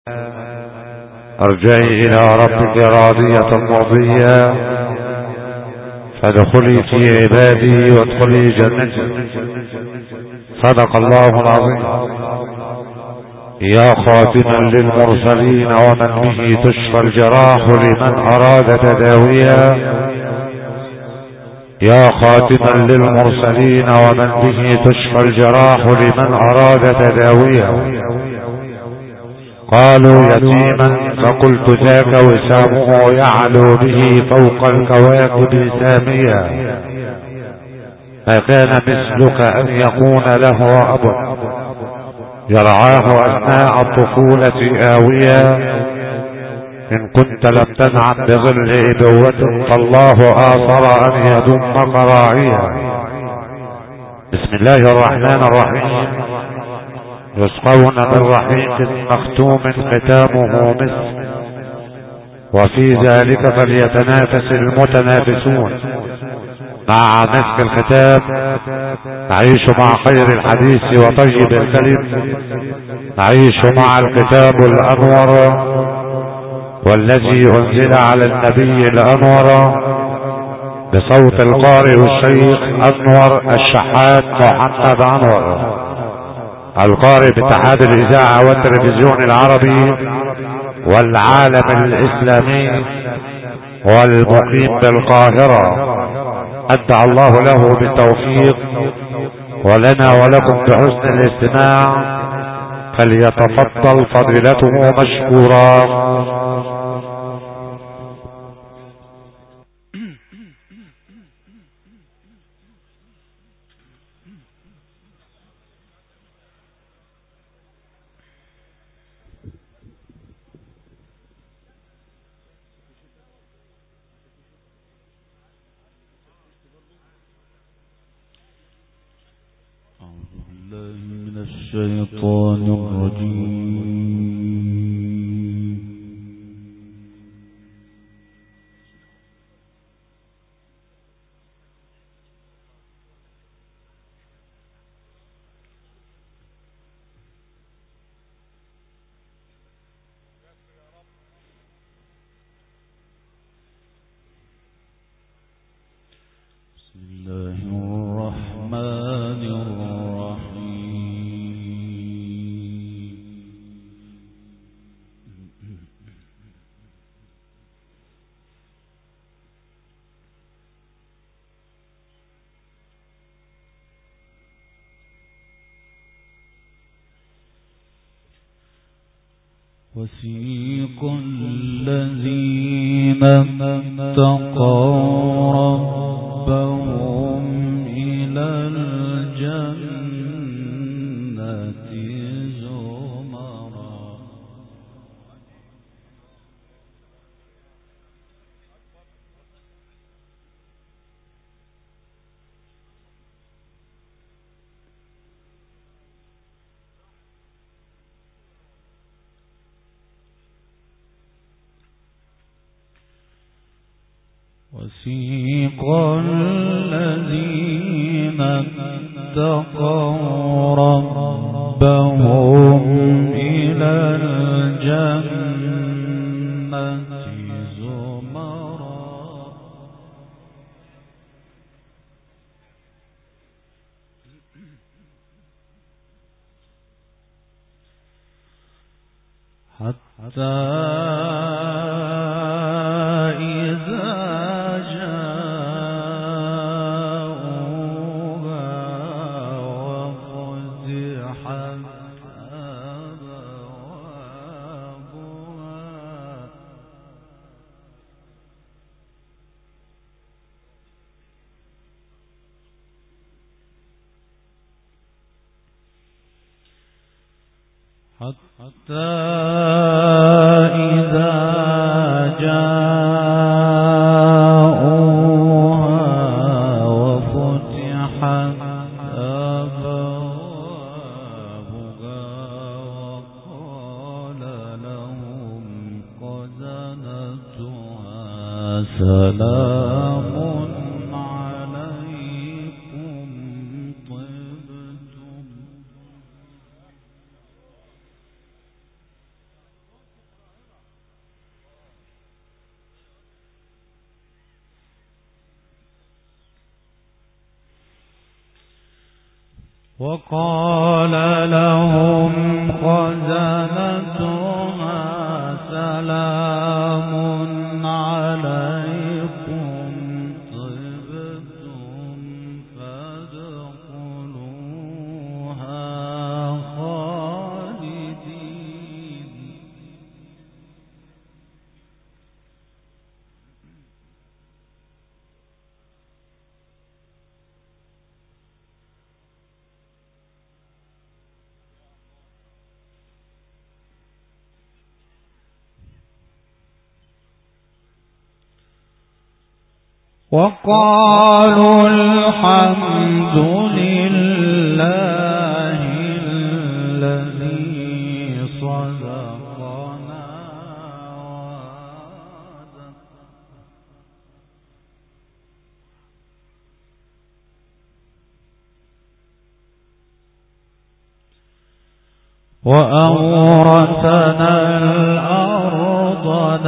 ارجعي الى ربك راضية مرضية فادخلي في عبادي وادخلي جنتي. صدق الله العظيم. يا خاتما للمرسلين ومن به تشفى الجراح لمن اراد تداويا. يا خاتما للمرسلين ومن به تشفى الجراح لمن اراد تداويا. قالوا يتيما فقلت ذاك وسامه يعلو به فوق الكواكب ساميا. ما كان مثلك ان يكون له اب يرعاه اثناء الطفولة آويا. ان كنت لم تنعم بظل ابوة فالله آثر ان يضمك راعيا. بسم الله الرحمن الرحيم. يسقون من رحيق مختوم ختامه مسك وفي ذلك فليتنافس المتنافسون. مع مسك الختام نعيش مع خير الحديث وطيب الكلم. نعيش مع الكتاب الأنور والذي أنزل على النبي الأنور بصوت القارئ الشيخ أنور الشحات محمد أنور، القارئ باتحاد الإذاعة والتلفزيون العربي والعالم الإسلامي والمقيم بالقاهرة. أدعى الله له بالتوفيق ولنا ولكم بحسن الاستماع. فليتفضل فضيلته مشكورا. الشيطان الرجيم. بسم الله الرحمن الرحيم. وسيق الذين اتقوا ربهم إلى الجنة زمرا. وسيق الذين اتقوا ربهم إلى الجنة زمرا. حتى إذا جاءوها وفتحت أبوابها وقال لهم خزنتها سلام عليكم طبتم. وقال لهم خزنتها سلام عليكم طبتم فادخلوها خالدين. وقالوا الحمد لله الذي صدقنا وأورثنا الأرض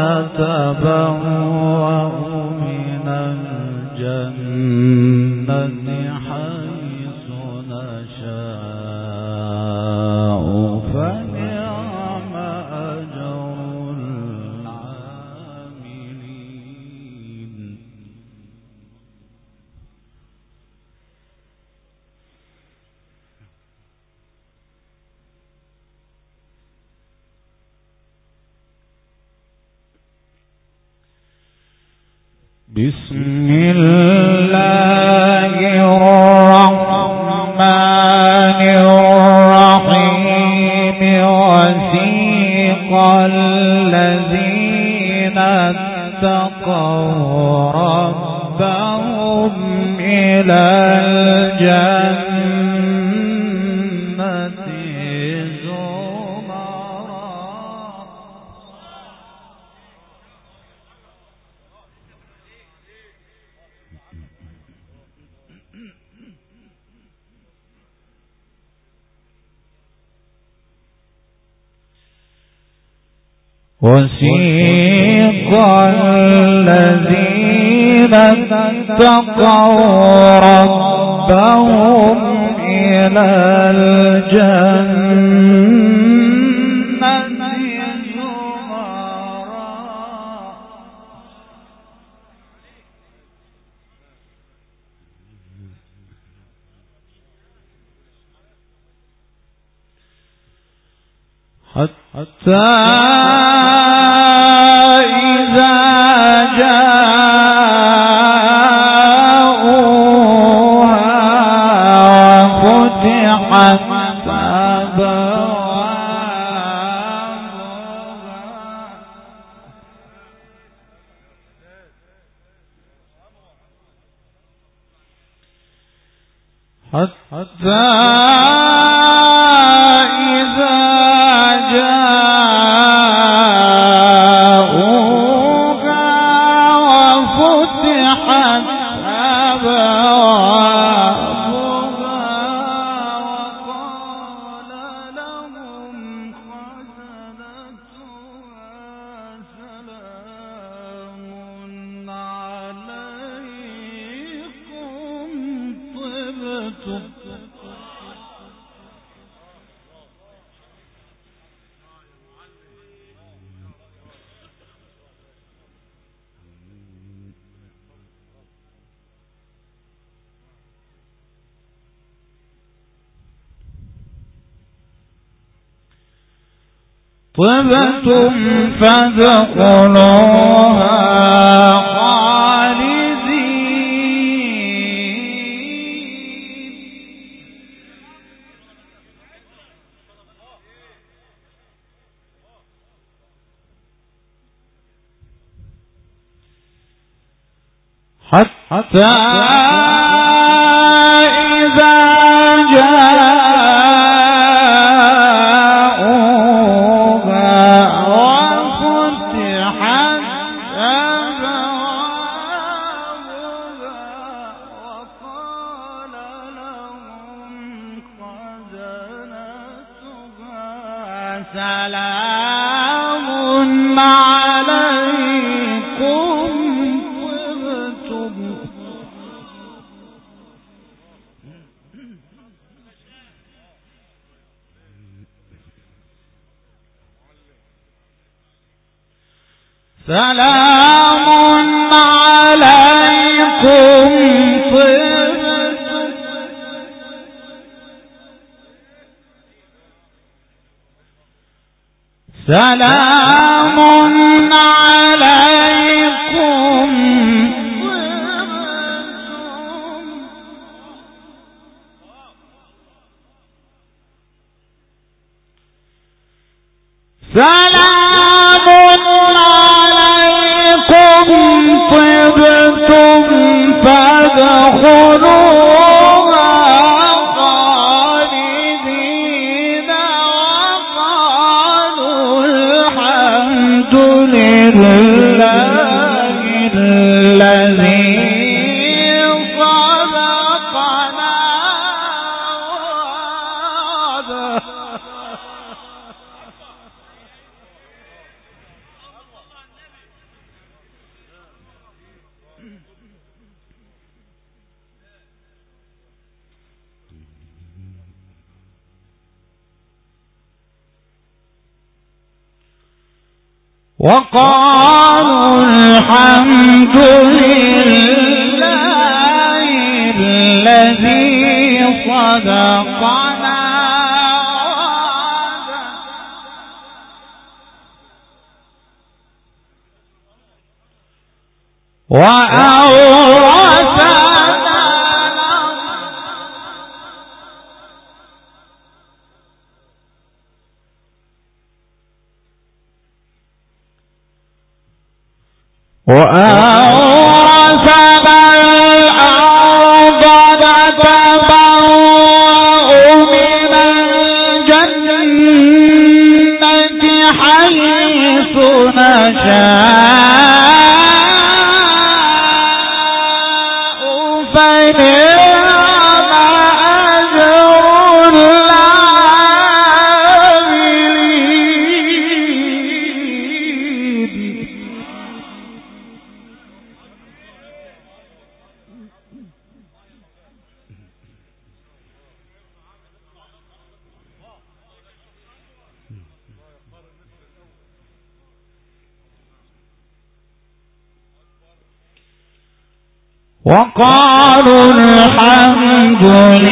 نتبوأ من الجنة حيث نشاء فنعم أجر العاملين. بسم الله الرحمن الرحيم. وسيق الذين اتقوا ربهم إلى الجنة وسيق الذين اتقوا ربهم إلى الجنة حتى إذا جاءوها وفتحت أبوابها حتى طبتم فادخلوها خالدين. حتى إذا سلام عليكم طبتم سلام عليكم سلام عليكم سلام عليكم طبتم فادخلوها خالدين وقالوا الحمد لله الذي صدقنا وعده وقالوا الحمد لله الذي صدقنا وأورثنا الأرض نتبوأ من الجنة حيث نشاء فنعم أجر وقالوا الحمد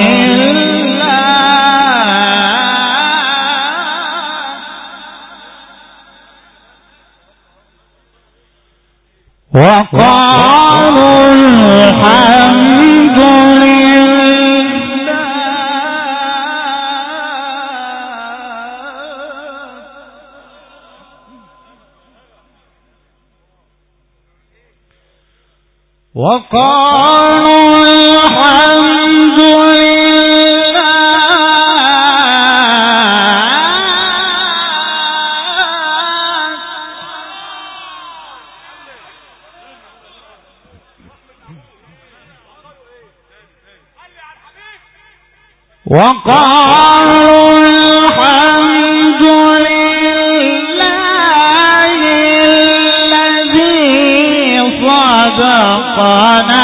لله وقالوا الحمد لله وقالوا الحمد وقالوا الحمد لله الذي صدقنا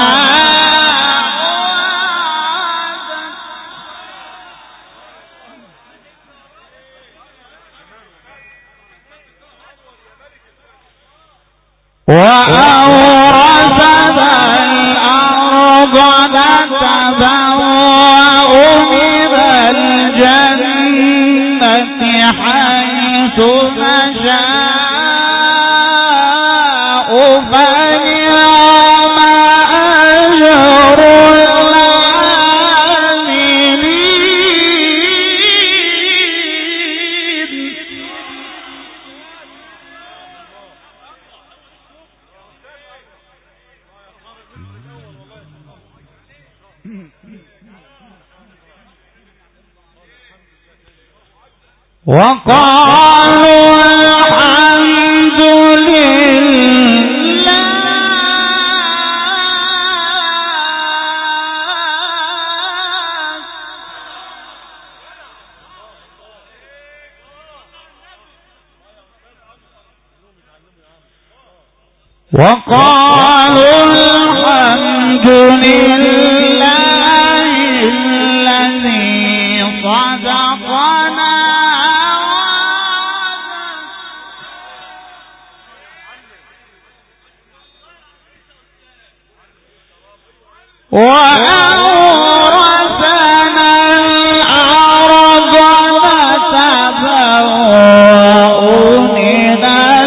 وأورثنا الأرض نتبوأ من الجنة حيث نشاء فنعم أجر وقالوا الحمد لله وقالوا الحمد لله الذي صدقنا وأورثنا الأرض نتبوأ من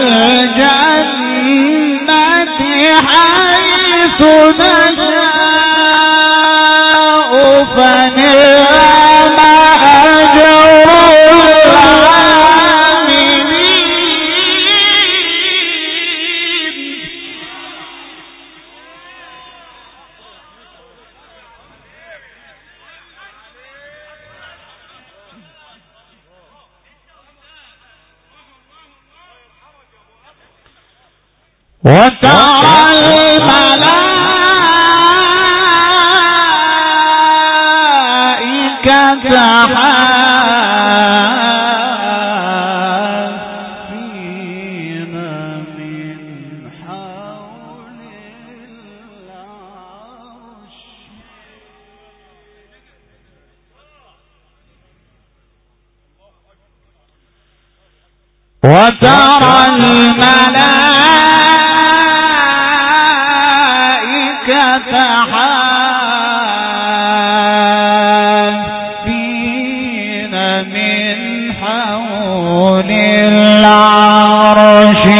الجنة حيث نشاء فنعم أجر وترى الملائكة حافين من حول العرش وترى الملائكة حافين من حول العرش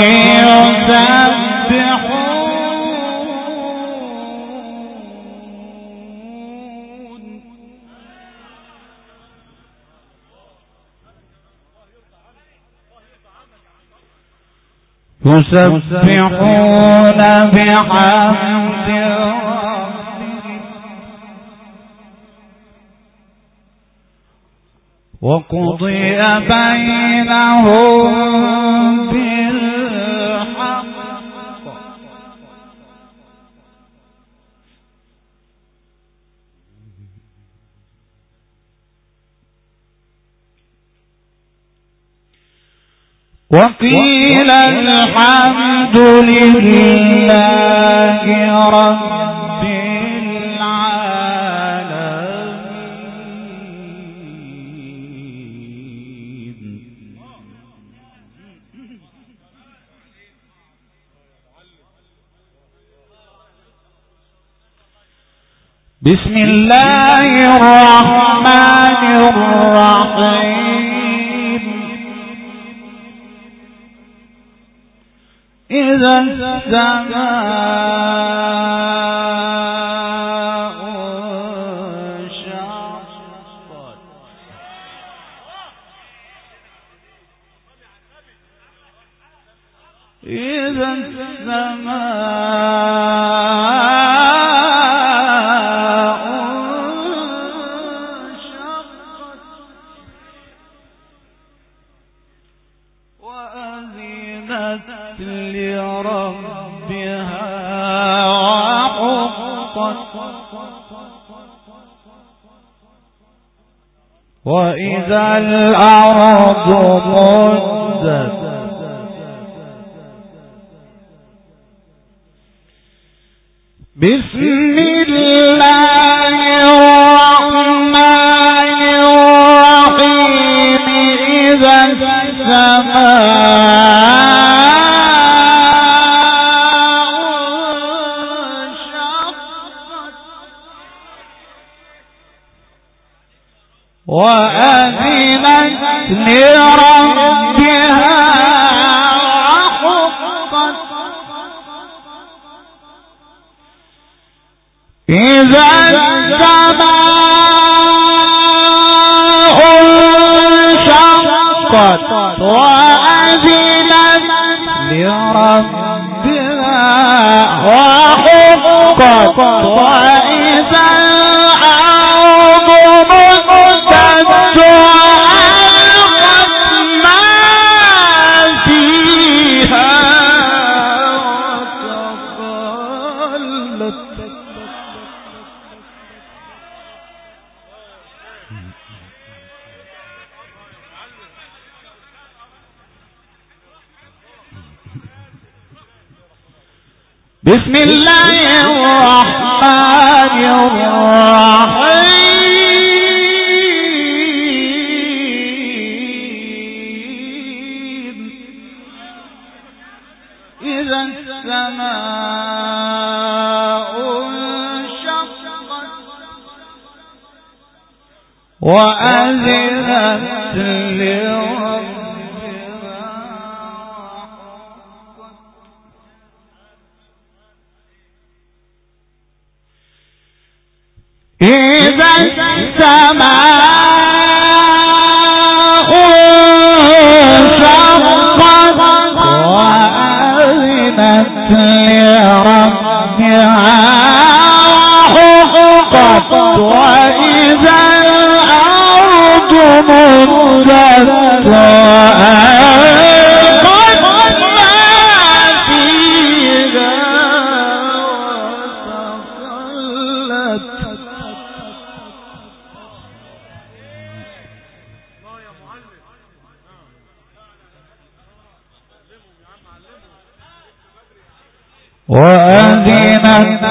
يسبحون بحمد ربهم وقضي بينهم بالحق وقيل الحمد لله رب العالمين. بسم الله الرحمن الرحيم. إذا السماء انشقت إذا السماء انشقت وأذنت لربها وحقت وإذا الأرض مدت بسم الله الرحمن الرحيم. إذا السماء انشقت وأذنت لربها وحقت إذا السماء انشقت وأذنت لربها وحقت وإذا الأرض مدت وألقت ما فيها وتخلت بسم الله الرحمن الرحيم. إذا السماء انشقت وأذنت لربها إذا السماء انشقت وأذنت لربها وحقت وإذا الأرض مدت وألقت ما فيها وأذنت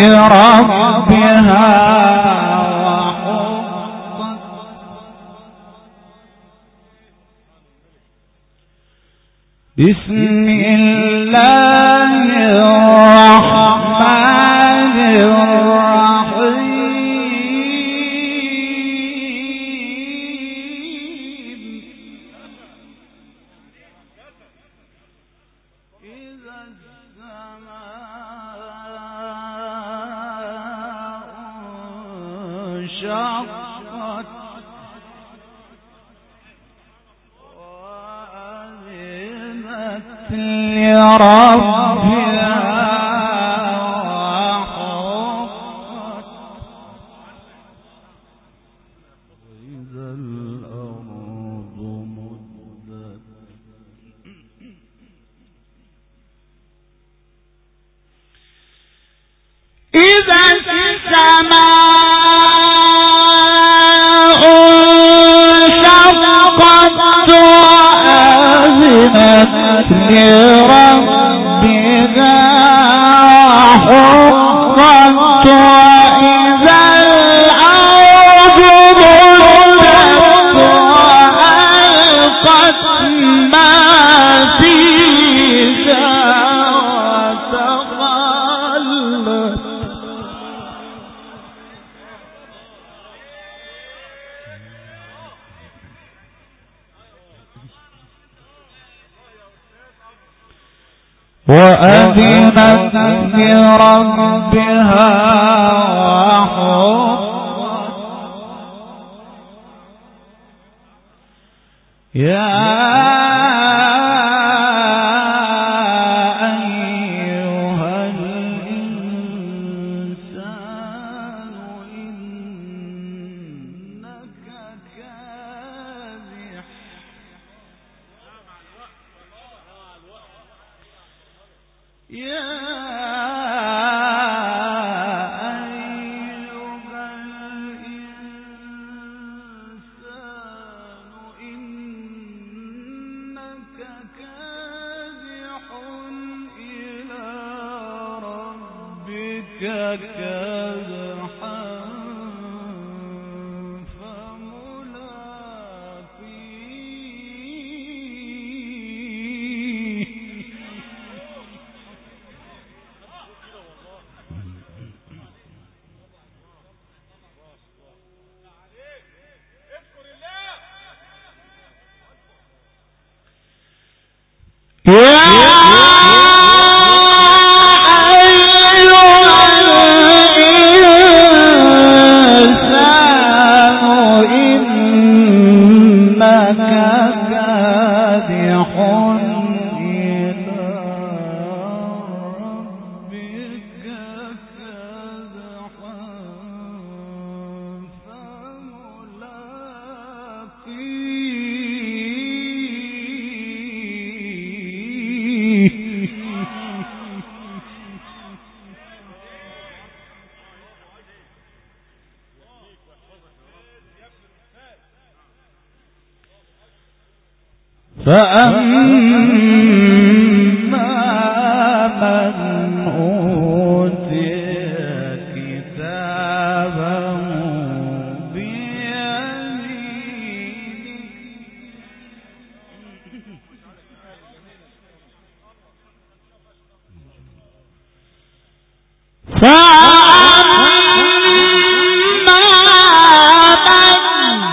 لربها وحقت بسم الله الرحمن الرحيم إذا انشقت وأذنت لربها وحقت وإذا الأرض مدت إذا السماء انشقت وأذنت لربها وحقت وإذا الأرض مدت وألقت ما فيها وتخلت وأذنت لربها وحقت يا أيها الإنسان إنك كادح يا أيها الإنسان إنك كادح إلى ربك كدحا فملاقيه يا أيها الإنسان إنك كادح إلى ربك كدحا فأما من أوتي كتابه بيمينه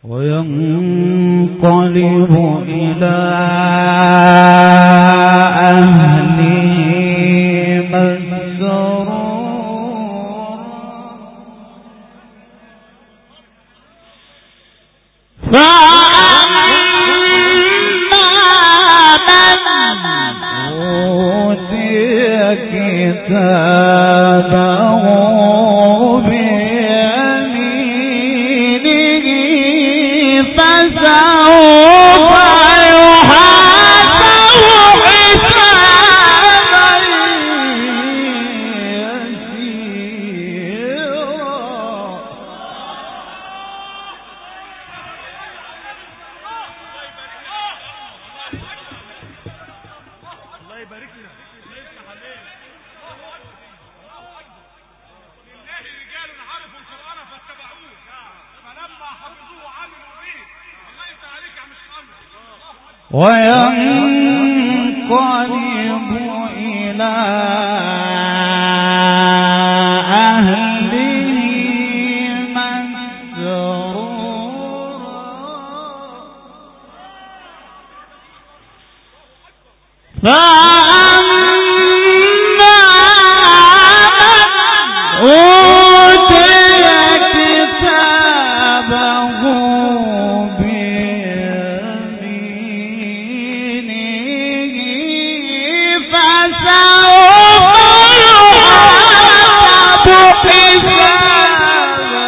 وينقلب إلى أهله مسرورا فأما من أوتي كتابه بيمينه فسوف يحاسب حسابا يسيرا الله يبارك لنا الله يفتح عليك لله رجال عرفوا القرآن فاتبعوه فلما حفظوه عملوا به الله يفتح عليك يا عم محمد وينقلب إلى أهله مسرورا فأما من أوتي كتابه بيمينه فسوف يحاسب حسابا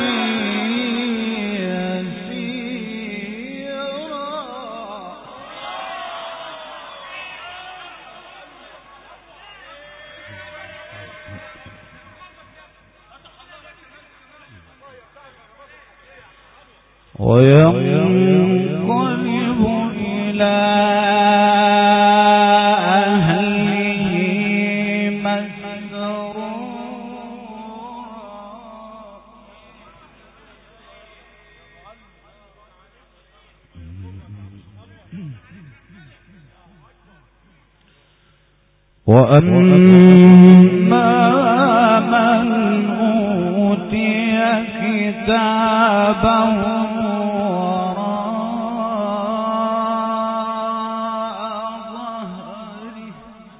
يسيرا وينقلب إلى أهله مسرورا وأما من أوتي كتابه وراء ظهره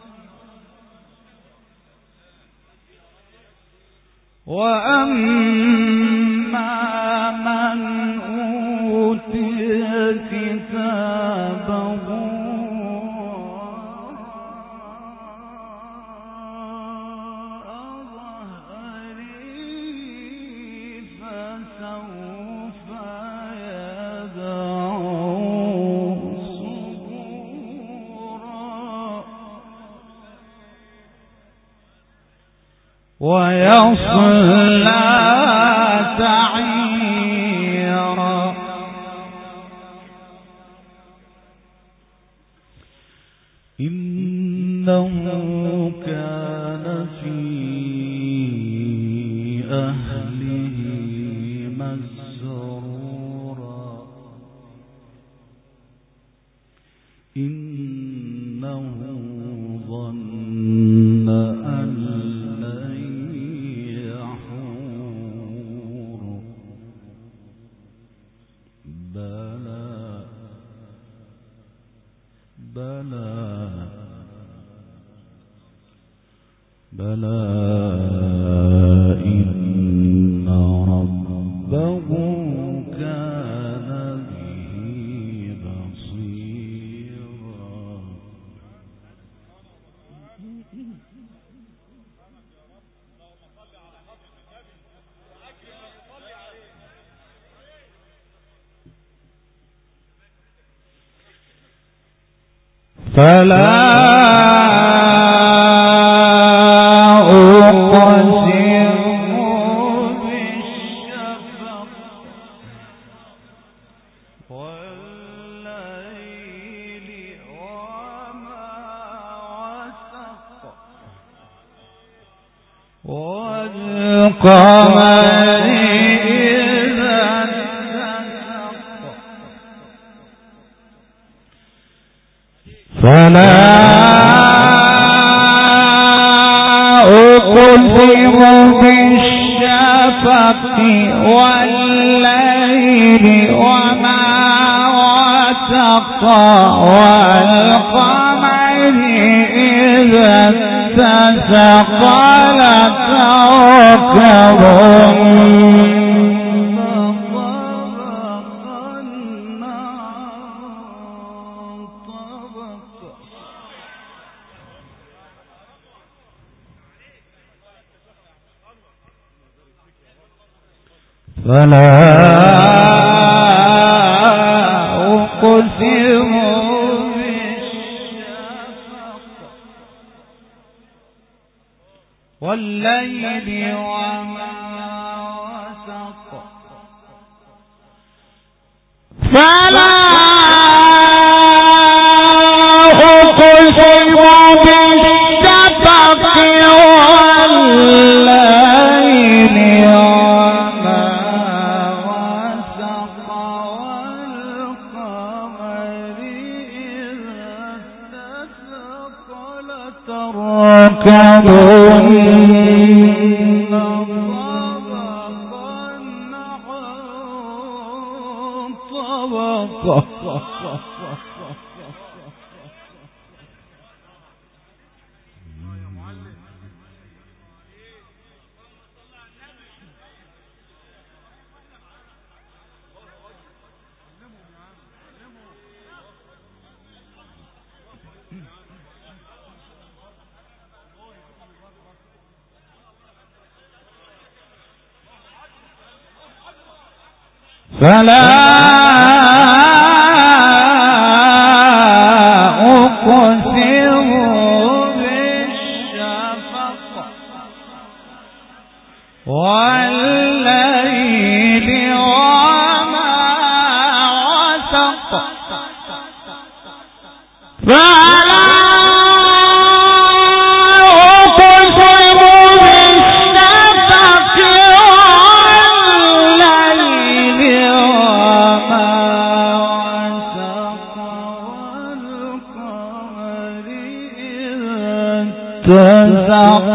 وأما من أوتي كتابه ويصلى سعيرا إنه كان في أهله مسرورا إنه ظن أن لن يحور بلى إن ربه كان به بصيرا فلا أقسم بالشفق والليل وما وسق والقمر إذا اتسق فلا أقسم بالشفق والليل والقمر إذا اتسق لتركبن فلا أقسم بالشفق والليل وما وسق فلا أقسم بالشفق والليل وما وسق والقمر إذا اتسق لتركبن طبقا فلا أقسم بالشفق والليل وما وسق فلا أقسم بالشفق والليل وما وسق والقمر إذا اتسق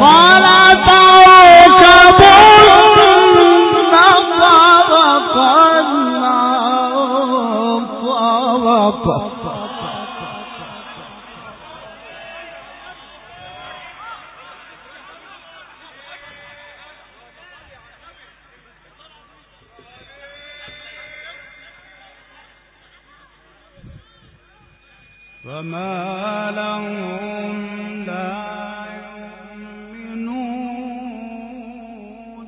لتركبن طبقا عن طبق فما لهم لا يؤمنون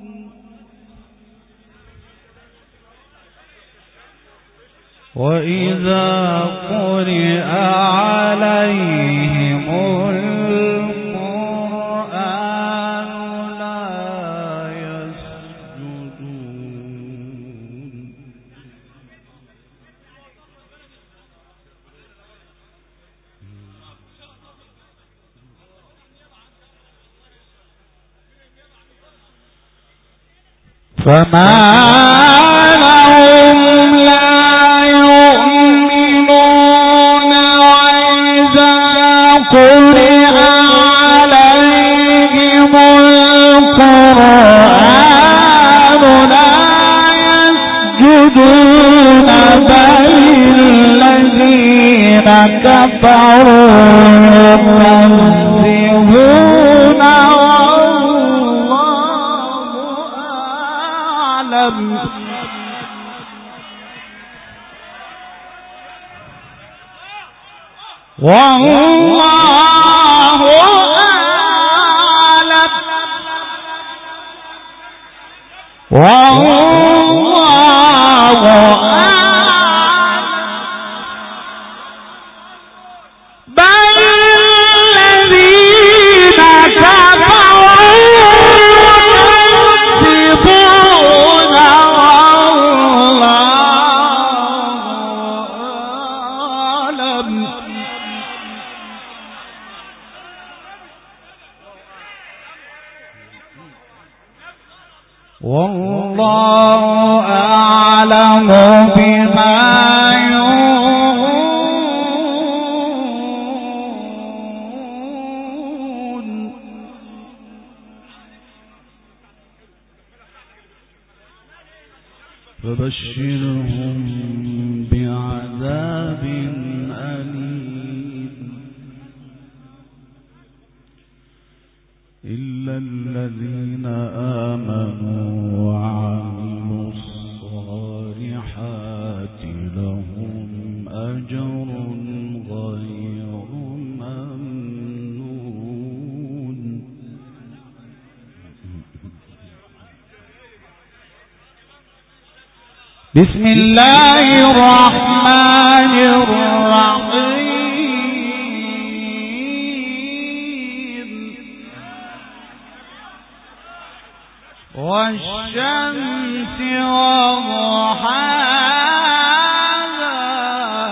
وإذا قرئ عليهم القرآن لا يسجدون فما لهم لا يؤمنون وإذا قرئ عليهم القرآن لا يسجدون بل الذين كفروا يكذبون والله أعلم والله أعلم بل الذين كفروا يكذبون والله أعلم بما يوعون فبشرهم بعذاب إلا الذين آمنوا وعملوا الصالحات لهم أجر غير ممنون. بسم الله الرحمن الرحيم. والشمس وضحاها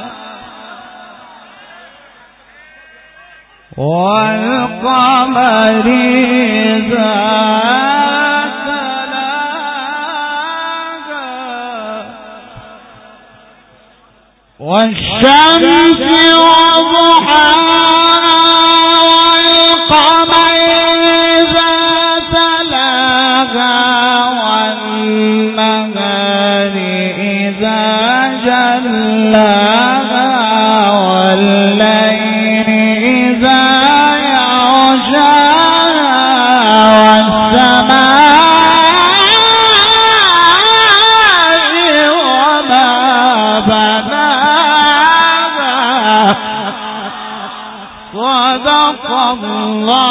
والقمر إذا تلاها والشمس وضحاها والقمر إذا تلاها والنهار إذا جلاها والليل إذا يغشاها والسماء وما بناها. صدق الله